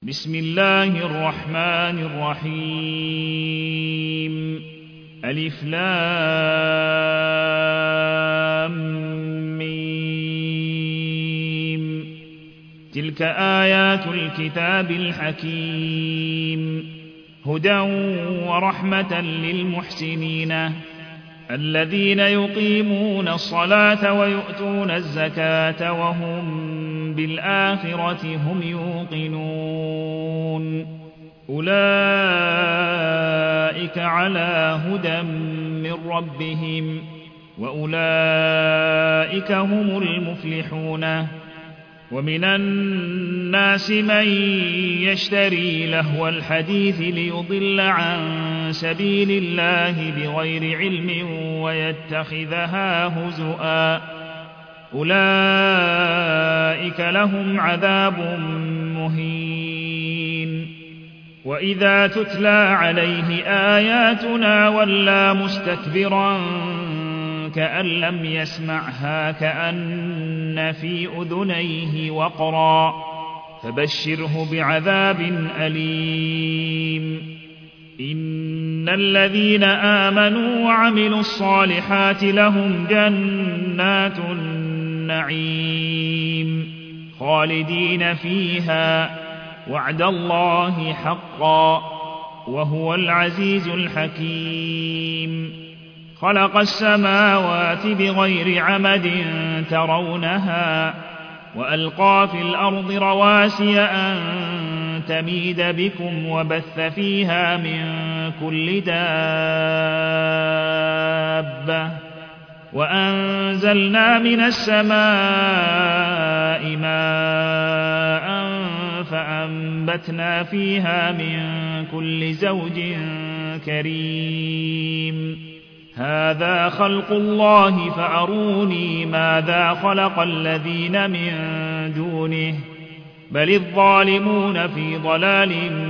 بسم الله الرحمن الرحيم ألف لام ميم تلك آيات الكتاب الحكيم هدى ورحمة للمحسنين الذين يقيمون الصلاة ويؤتون الزكاة وهم بالآخرة هم يوقنون أولئك على هدى من ربهم وأولئك هم المفلحون ومن الناس من يشتري لهو الحديث ليضل عن سبيل الله بغير علم ويتخذها هزؤا أولئك لهم عذاب مهين وإذا تتلى عليه آياتنا ولى مستكبرا كأن لم يسمعها كأن في أذنيه وقرا فبشره بعذاب أليم إن الذين آمنوا وعملوا الصالحات لهم جنات النعيم خالدين فيها وعد الله حقا وهو العزيز الحكيم خلق السماوات بغير عمد ترونها وألقى في الأرض رواسي أن تميد بكم وبث فيها من كل دابة وأنزلنا من السماء ماء فأنبتنا فيها من كل زوج كريم هذا خلق الله فأروني ماذا خلق الذين من دونه بل الظالمون في ضلال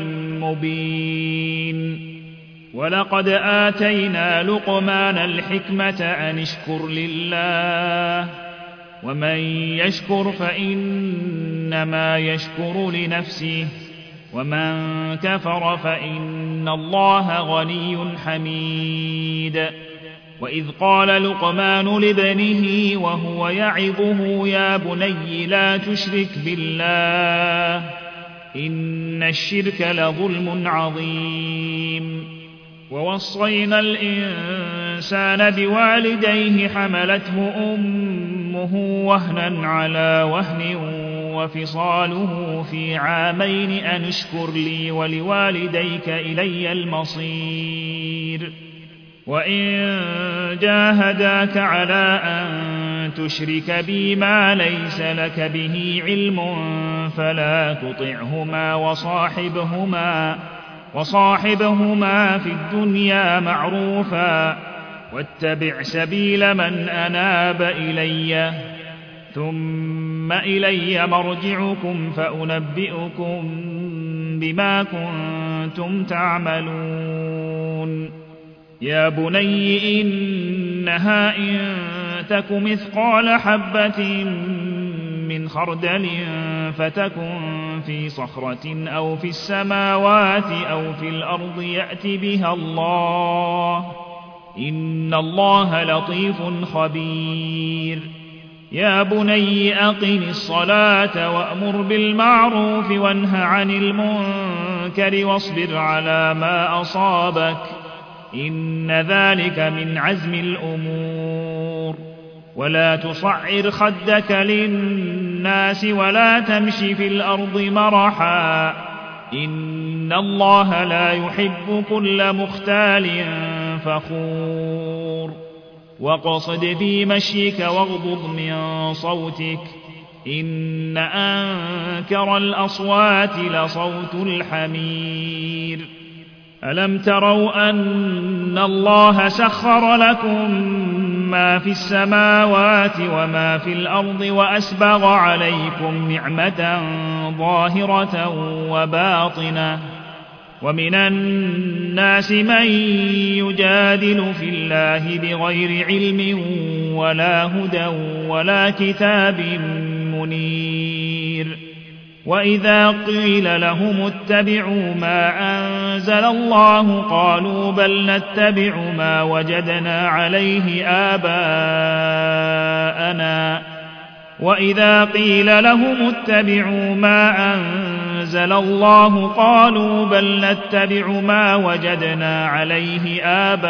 مبين ولقد آتينا لقمان الحكمة أن اشكر لله ومن يشكر فإنما يشكر لنفسه ومن كفر فإن الله غني حميد وإذ قال لقمان لابنه وهو يعظه يا بني لا تشرك بالله إن الشرك لظلم عظيم ووصينا الإنسان بوالديه حملته أمه وهنا على وهن وفصاله في عامين أن اشكر لي ولوالديك إلي المصير وإن جاهداك على أن تشرك بي ما ليس لك به علم فلا تطعهما وصاحبهما في الدنيا معروفا واتبع سبيل من أناب إلي ثم إلي مرجعكم فأنبئكم بما كنتم تعملون يا بني إنها إن تك مثقال حبة من خردل فتكن في صخرة أو في السماوات أو في الأرض يأت بها الله إن الله لطيف خبير يا بني أقم الصلاة وأمر بالمعروف وانه عن المنكر واصبر على ما أصابك إن ذلك من عزم الأمور ولا تصعر خدك للناس ولا تمش في الأرض مرحا إن الله لا يحب كل مختال فخور واقصد في مشيك واغضض من صوتك إن أنكر الأصوات لصوت الحمير ألم تروا أن الله سخر لكم ما في السماوات وما في الأرض وأسبغ عليكم نعمة ظاهرة وباطنة ومن الناس من يجادل في الله بغير علم ولا هدى ولا كتاب منير وإذا قيل لهم اتبعوا ما أنزل الله قالوا بل نتبع ما وجدنا عليه آباءنا وإذا قيل لهم اتبعوا ما أنزل الله قالوا بل نتبع ما وجدنا عليه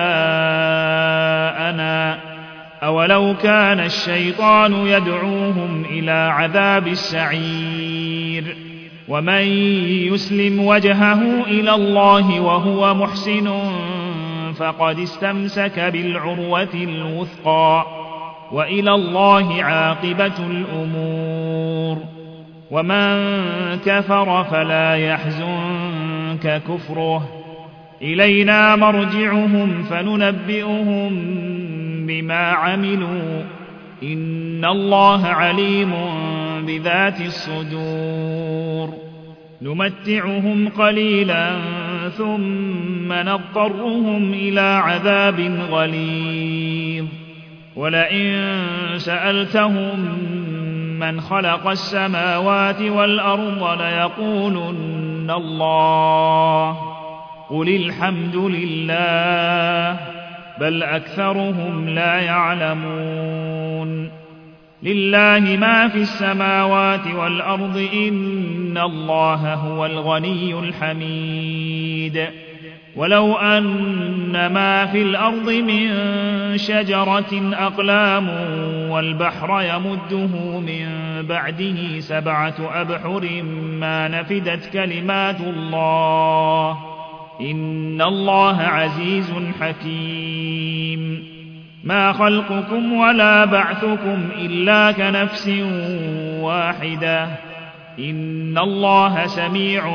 آباءنا أولو كان الشيطان يدعوهم إلى عذاب السعير ومن يسلم وجهه إلى الله وهو محسن فقد استمسك بالعروة الوثقى وإلى الله عاقبة الأمور ومن كفر فلا يحزنك كفره إلينا مرجعهم فننبئهم بما عملوا إن الله عليم بذات الصدور نمتعهم قليلا ثم نضطرهم إلى عذاب غليظ ولئن سألتهم من خلق السماوات والأرض ليقولن الله قل الحمد لله بل أكثرهم لا يعلمون لله ما في السماوات والأرض إن الله هو الغني الحميد ولو أن ما في الأرض من شجرة أقلام والبحر يمده من بعده 7 أبحر ما نفدت كلمات الله إن الله عزيز حكيم ما خلقكم ولا بعثكم إلا كنفس واحدة إن الله سميع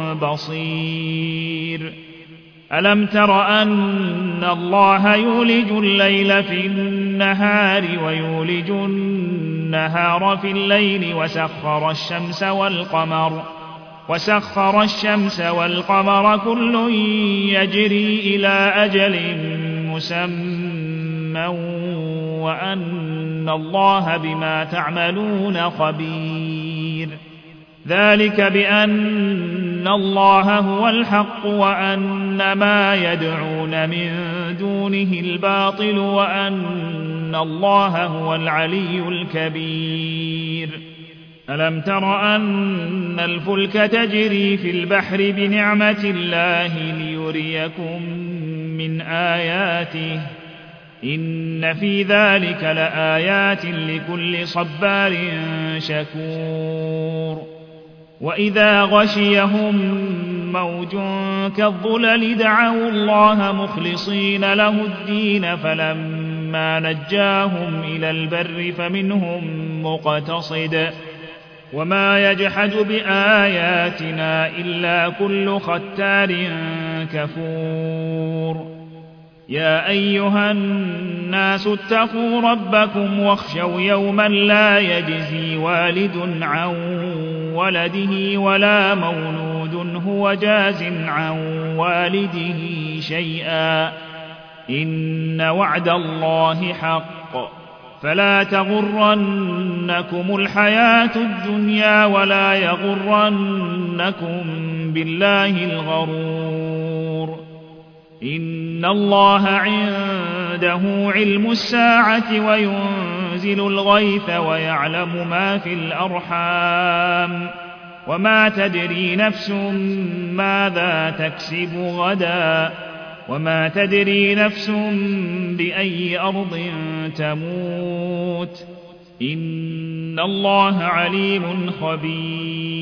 بصير ألم تر أن الله يولج الليل في النهار ويولج النهار في الليل وسخر الشمس والقمر كل يجري إلى أجل مسمى وأن الله بما تعملون خبير ذلك بأن الله هو الحق وأن ما يدعون من دونه الباطل وأن الله هو العلي الكبير ألم تر أن الفلك تجري في البحر بنعمة الله ليريكم من آياته إن في ذلك لآيات لكل صبار شكور وإذا غشيهم موج كالظلل دعوا الله مخلصين له الدين فلما نجاهم إلى البر فمنهم مقتصد وما يجحد بآياتنا إلا كل ختار كفور يا أيها الناس اتقوا ربكم واخشوا يوما لا يجزي والد عن ولده ولا مولود هو جاز عن والده شيئا إن وعد الله حق فلا تغرنكم الحياة الدنيا ولا يغرنكم بالله الغرور إن الله عنده علم الساعة وينزل الغيث ويعلم ما في الأرحام وما تدري نفس ماذا تكسب غدا وما تدري نفس بأي أرض تموت إن الله عليم خبير